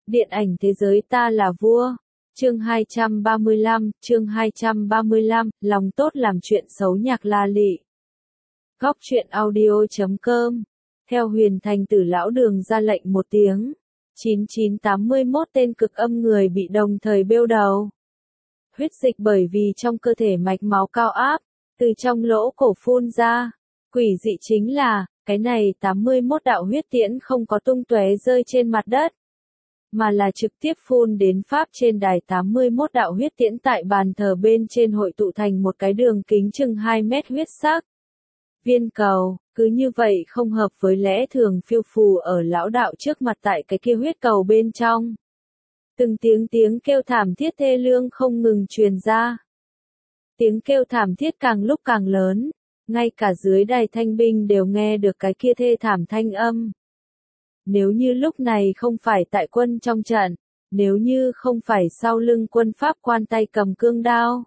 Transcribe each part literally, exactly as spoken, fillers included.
Điện ảnh thế giới ta là vua. Chương hai trăm ba mươi lăm, chương hai trăm ba mươi lăm, lòng tốt làm chuyện xấu Nhạc La Lị. Góc truyện audio chấm com. Theo Huyền Thành Tử lão đường ra lệnh một tiếng, chín chín tám mươi mốt tên cực âm người bị đồng thời bêu đầu. Huyết dịch bởi vì trong cơ thể mạch máu cao áp, từ trong lỗ cổ phun ra. Quỷ dị chính là, cái này tám mươi mốt đạo huyết tiễn không có tung tóe rơi trên mặt đất, mà là trực tiếp phun đến pháp trên đài. Tám mươi mốt đạo huyết tiễn tại bàn thờ bên trên hội tụ thành một cái đường kính chừng hai mét huyết sắc viên cầu, cứ như vậy không hợp với lẽ thường phiêu phù ở lão đạo trước mặt tại cái kia huyết cầu bên trong. Từng tiếng tiếng kêu thảm thiết thê lương không ngừng truyền ra. Tiếng kêu thảm thiết càng lúc càng lớn, ngay cả dưới đài thanh binh đều nghe được cái kia thê thảm thanh âm. Nếu như lúc này không phải tại quân trong trận, nếu như không phải sau lưng quân Pháp quan tay cầm cương đao,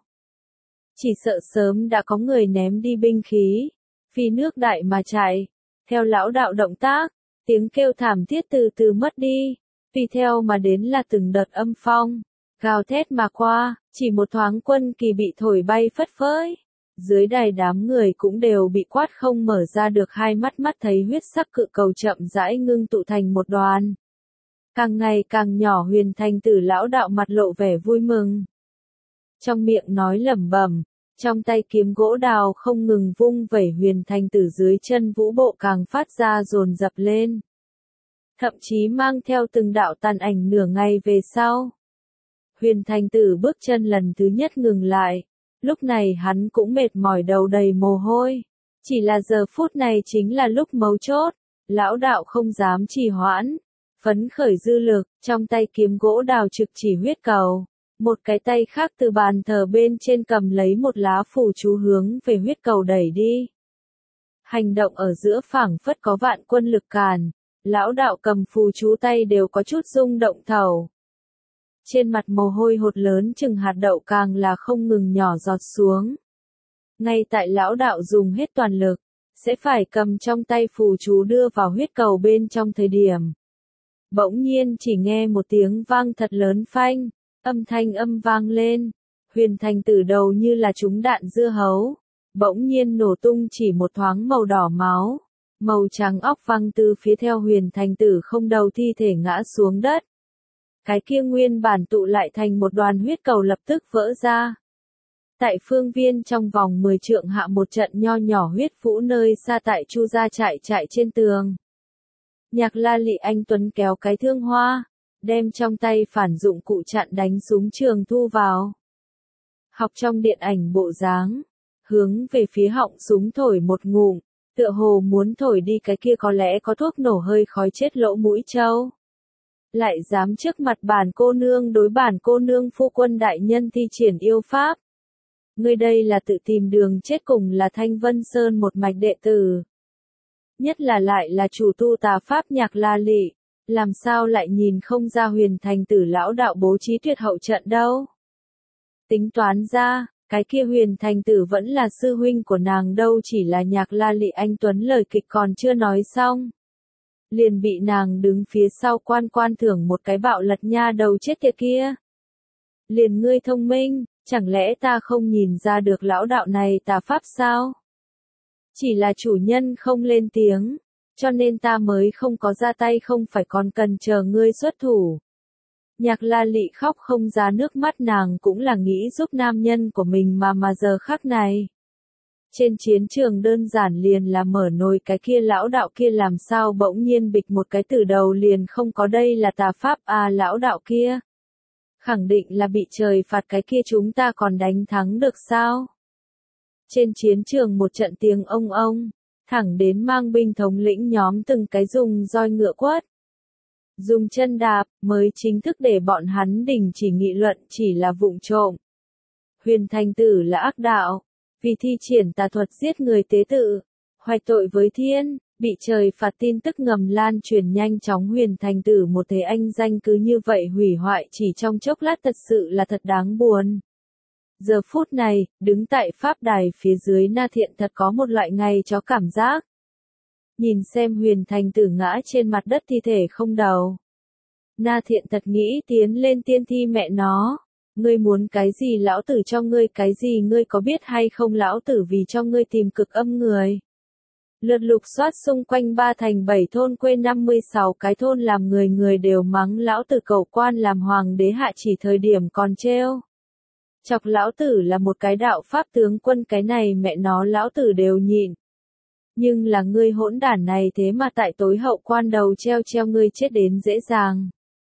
chỉ sợ sớm đã có người ném đi binh khí, phi nước đại mà chạy. Theo lão đạo động tác, tiếng kêu thảm thiết từ từ mất đi, tùy theo mà đến là từng đợt âm phong, gào thét mà qua, chỉ một thoáng quân kỳ bị thổi bay phất phới. Dưới đài đám người cũng đều bị quát không mở ra được hai mắt, mắt thấy huyết sắc cự cầu chậm rãi ngưng tụ thành một đoàn. Càng ngày càng nhỏ. Huyền Thành Tử lão đạo mặt lộ vẻ vui mừng, trong miệng nói lẩm bẩm, trong tay kiếm gỗ đào không ngừng vung vẩy. Huyền Thành Tử dưới chân vũ bộ càng phát ra dồn dập lên, thậm chí mang theo từng đạo tàn ảnh. Nửa ngày về sau, Huyền Thành Tử bước chân lần thứ nhất ngừng lại. Lúc này hắn cũng mệt mỏi, đầu đầy mồ hôi. Chỉ là giờ phút này chính là lúc mấu chốt, lão đạo không dám trì hoãn, phấn khởi dư lực, trong tay kiếm gỗ đào trực chỉ huyết cầu, một cái tay khác từ bàn thờ bên trên cầm lấy một lá phù chú hướng về huyết cầu đẩy đi. Hành động ở giữa phảng phất có vạn quân lực càn, lão đạo cầm phù chú tay đều có chút rung động thầu. Trên mặt mồ hôi hột lớn chừng hạt đậu càng là không ngừng nhỏ giọt xuống. Ngay tại lão đạo dùng hết toàn lực, sẽ phải cầm trong tay phù chú đưa vào huyết cầu bên trong thời điểm. Bỗng nhiên chỉ nghe một tiếng vang thật lớn phanh, âm thanh âm vang lên. Huyền Thành Tử đầu như là trúng đạn dưa hấu, bỗng nhiên nổ tung, chỉ một thoáng màu đỏ máu, màu trắng óc văng từ phía theo Huyền Thành Tử không đầu thi thể ngã xuống đất. Cái kia nguyên bản tụ lại thành một đoàn huyết cầu lập tức vỡ ra. Tại phương viên trong vòng mười trượng hạ một trận nho nhỏ huyết vũ nơi xa tại Chu gia trại trại trên tường. Nhạc La Lị anh tuấn kéo cái thương hoa, đem trong tay phản dụng cụ chặn đánh súng trường thu vào. Học trong điện ảnh bộ dáng, hướng về phía họng súng thổi một ngụm, tựa hồ muốn thổi đi cái kia có lẽ có thuốc nổ hơi khói chết lỗ mũi trâu. Lại dám trước mặt bản cô nương đối bản cô nương phu quân đại nhân thi triển yêu pháp. Ngươi đây là tự tìm đường chết, cùng là Thanh Vân Sơn một mạch đệ tử. Nhất là lại là chủ tu tà pháp Nhạc La Lị, làm sao lại nhìn không ra Huyền Thành Tử lão đạo bố trí tuyệt hậu trận đâu. Tính toán ra, cái kia Huyền Thành Tử vẫn là sư huynh của nàng đâu, chỉ là Nhạc La Lị anh tuấn lời kịch còn chưa nói xong, liền bị nàng đứng phía sau quan quan thưởng một cái bạo lật nha đầu chết tiệt kia. Liền ngươi thông minh, chẳng lẽ ta không nhìn ra được lão đạo này tà pháp sao? Chỉ là chủ nhân không lên tiếng, cho nên ta mới không có ra tay, không phải còn cần chờ ngươi xuất thủ. Nhạc La Lị khóc không ra nước mắt, nàng cũng là nghĩ giúp nam nhân của mình mà mà giờ khắc này. Trên chiến trường đơn giản liền là mở nồi, cái kia lão đạo kia làm sao bỗng nhiên bịch một cái từ đầu liền không có, đây là tà pháp à? Lão đạo kia khẳng định là bị trời phạt, cái kia chúng ta còn đánh thắng được sao? Trên chiến trường một trận tiếng ông ông, thẳng đến mang binh thống lĩnh nhóm từng cái dùng roi ngựa quất, dùng chân đạp, mới chính thức để bọn hắn đình chỉ nghị luận, chỉ là vụng trộm. Huyền Thành Tử là ác đạo, vì thi triển tà thuật giết người tế tự, hoạch tội với thiên, bị trời phạt. Tin tức ngầm lan truyền nhanh chóng, Huyền Thành Tử một thế anh danh cứ như vậy hủy hoại chỉ trong chốc lát, thật sự là thật đáng buồn. Giờ phút này, đứng tại pháp đài phía dưới Na Thiện thật có một loại ngày chó cảm giác. Nhìn xem Huyền Thành Tử ngã trên mặt đất thi thể không đầu, Na Thiện thật nghĩ tiến lên tiên thi mẹ nó. Ngươi muốn cái gì lão tử cho ngươi cái gì ngươi có biết hay không lão tử vì cho ngươi tìm cực âm người. Lượt lục soát xung quanh ba thành bảy thôn quê năm mươi sáu cái thôn làm người người đều mắng lão tử cẩu quan làm hoàng đế hạ chỉ thời điểm còn trêu. Chọc lão tử là một cái đạo pháp tướng quân cái này mẹ nó lão tử đều nhịn. Nhưng là ngươi hỗn đản này thế mà tại tối hậu quan đầu treo treo ngươi chết đến dễ dàng.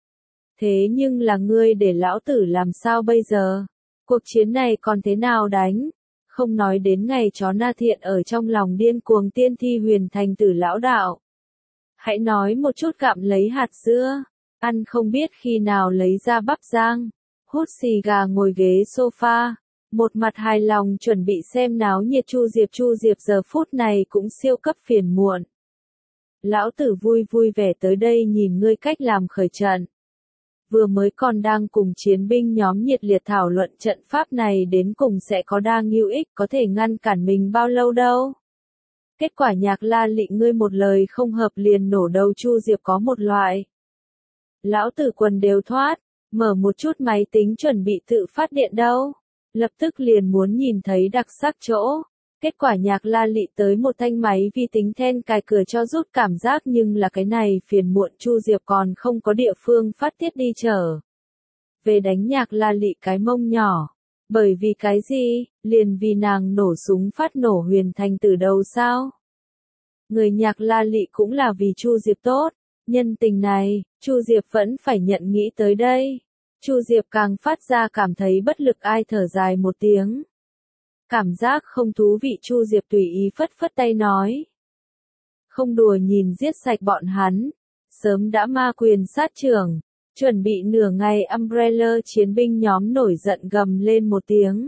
Thế nhưng là ngươi để lão tử làm sao bây giờ? Cuộc chiến này còn thế nào đánh? Không nói đến ngày chó Na Thiện ở trong lòng điên cuồng tiên thi huyền thành tử lão đạo. Hãy nói một chút gặm lấy hạt dưa, ăn không biết khi nào lấy ra bắp rang, hút xì gà ngồi ghế sofa, một mặt hài lòng chuẩn bị xem náo nhiệt Chu Diệp Chu Diệp giờ phút này cũng siêu cấp phiền muộn. Lão tử vui vui vẻ tới đây nhìn ngươi cách làm khởi trận. Vừa mới còn đang cùng chiến binh nhóm nhiệt liệt thảo luận trận pháp này đến cùng sẽ có đa ngưu ích có thể ngăn cản mình bao lâu đâu. Kết quả Nhạc La Lị ngươi một lời không hợp liền nổ đầu Chu Diệp có một loại. Lão tử quần đều thoát, mở một chút máy tính chuẩn bị tự phát điện đâu. Lập tức liền muốn nhìn thấy đặc sắc chỗ. Kết quả Nhạc La Lị tới một thanh máy vi tính then cài cửa cho rút cảm giác nhưng là cái này phiền muộn Chu Diệp còn không có địa phương phát tiết đi trở. Về đánh Nhạc La Lị cái mông nhỏ. Bởi vì cái gì, liền vì nàng nổ súng phát nổ huyền thành từ đầu sao? Người Nhạc La Lị cũng là vì Chu Diệp tốt. Nhân tình này, Chu Diệp vẫn phải nhận nghĩ tới đây. Chu Diệp càng phát ra cảm thấy bất lực ai thở dài một tiếng. Cảm giác không thú vị Chu Diệp tùy ý phất phất tay nói. Không đùa nhìn giết sạch bọn hắn. Sớm đã ma quyền sát trưởng. Chuẩn bị nửa ngày Umbrella chiến binh nhóm nổi giận gầm lên một tiếng.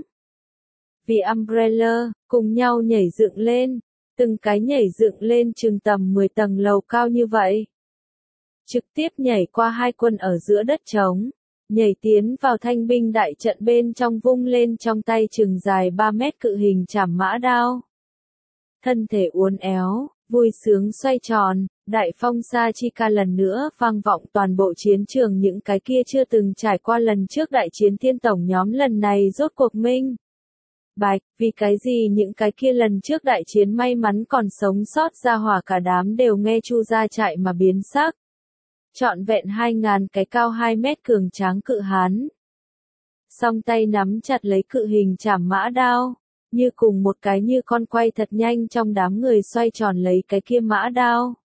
Vì Umbrella, cùng nhau nhảy dựng lên. Từng cái nhảy dựng lên chừng tầm mười tầng lầu cao như vậy. Trực tiếp nhảy qua hai quân ở giữa đất trống. Nhảy tiến vào thanh binh đại trận bên trong vung lên trong tay chừng dài ba mét cự hình chảm mã đao. Thân thể uốn éo, vui sướng xoay tròn, đại phong sa chi ca lần nữa vang vọng toàn bộ chiến trường những cái kia chưa từng trải qua lần trước đại chiến thiên tổng nhóm lần này rốt cuộc minh. Bạch, vì cái gì những cái kia lần trước đại chiến may mắn còn sống sót ra hỏa cả đám đều nghe Chu ra chạy mà biến sắc. Trọn vẹn hai ngàn cái cao hai mét cường tráng cự hán. Song tay nắm chặt lấy cự hình chảm mã đao, như cùng một cái như con quay thật nhanh trong đám người xoay tròn lấy cái kia mã đao.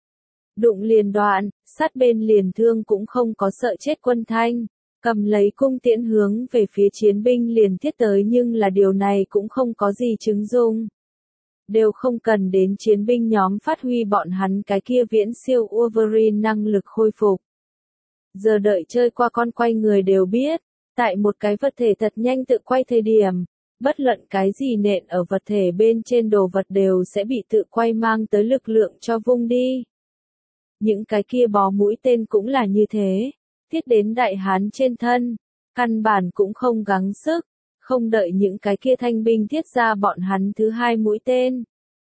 Đụng liền đoạn, sát bên liền thương cũng không có sợ chết quân thanh, cầm lấy cung tiễn hướng về phía chiến binh liền thiết tới nhưng là điều này cũng không có gì chứng dụng. Đều không cần đến chiến binh nhóm phát huy bọn hắn cái kia viễn siêu Wolverine năng lực khôi phục. Giờ đợi chơi qua con quay người đều biết, tại một cái vật thể thật nhanh tự quay thời điểm, bất luận cái gì nện ở vật thể bên trên đồ vật đều sẽ bị tự quay mang tới lực lượng cho vung đi. Những cái kia bó mũi tên cũng là như thế, thiết đến đại hán trên thân, căn bản cũng không gắng sức. Không đợi những cái kia thanh binh thiết ra bọn hắn thứ hai mũi tên.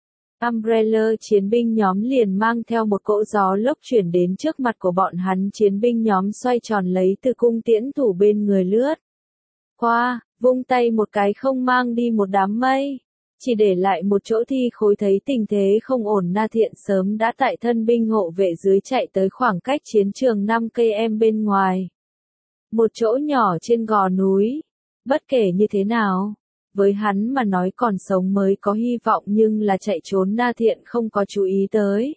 Umbrella chiến binh nhóm liền mang theo một cỗ gió lốc chuyển đến trước mặt của bọn hắn chiến binh nhóm xoay tròn lấy từ cung tiễn thủ bên người lướt. Qua, vung tay một cái không mang đi một đám mây. Chỉ để lại một chỗ thi khối thấy tình thế không ổn Na Thiện sớm đã tại thân binh hộ vệ dưới chạy tới khoảng cách chiến trường năm cây em bên ngoài. Một chỗ nhỏ trên gò núi. Bất kể như thế nào, với hắn mà nói còn sống mới có hy vọng nhưng là chạy trốn Na Thiện không có chú ý tới.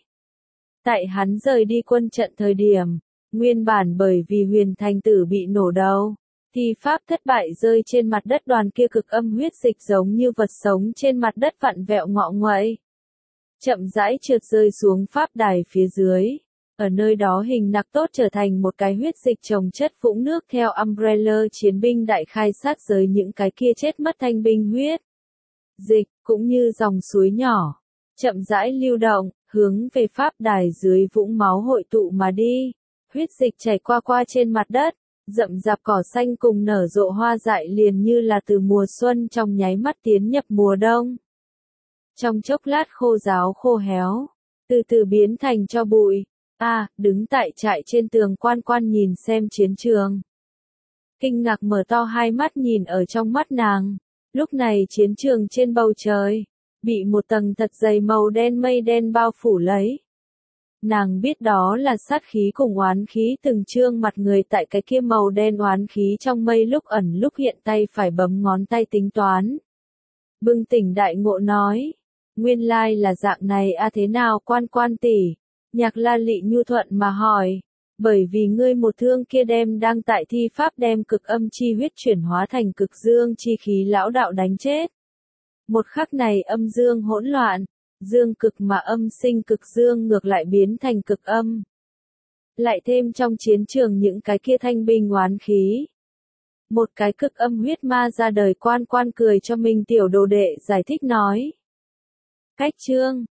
Tại hắn rời đi quân trận thời điểm, nguyên bản bởi vì huyền thành tử bị nổ đầu, thì pháp thất bại rơi trên mặt đất đoàn kia cực âm huyết dịch giống như vật sống trên mặt đất vặn vẹo ngọ nguậy. Chậm rãi trượt rơi xuống pháp đài phía dưới. Ở nơi đó hình nặc tốt trở thành một cái huyết dịch trồng chất vũng nước theo Umbrella chiến binh đại khai sát giới những cái kia chết mất thanh binh huyết. Dịch, cũng như dòng suối nhỏ, chậm rãi lưu động, hướng về pháp đài dưới vũng máu hội tụ mà đi. Huyết dịch chảy qua qua trên mặt đất, rậm rạp cỏ xanh cùng nở rộ hoa dại liền như là từ mùa xuân trong nháy mắt tiến nhập mùa đông. Trong chốc lát khô ráo khô héo, từ từ biến thành tro bụi. À, đứng tại trại trên tường Quan Quan nhìn xem chiến trường. Kinh ngạc mở to hai mắt nhìn ở trong mắt nàng. Lúc này chiến trường trên bầu trời, bị một tầng thật dày màu đen mây đen bao phủ lấy. Nàng biết đó là sát khí cùng oán khí từng trương mặt người tại cái kia màu đen oán khí trong mây lúc ẩn lúc hiện tay phải bấm ngón tay tính toán. Bừng tỉnh đại ngộ nói, nguyên lai là dạng này a à thế nào Quan Quan tỷ, Nhạc La Lị nhu thuận mà hỏi, bởi vì ngươi một thương kia đem đang tại thi pháp đem cực âm chi huyết chuyển hóa thành cực dương chi khí lão đạo đánh chết. Một khắc này âm dương hỗn loạn, dương cực mà âm sinh cực dương ngược lại biến thành cực âm. Lại thêm trong chiến trường những cái kia thanh binh oán khí. Một cái cực âm huyết ma ra đời Quan Quan cười cho mình tiểu đồ đệ giải thích nói. Cách chương,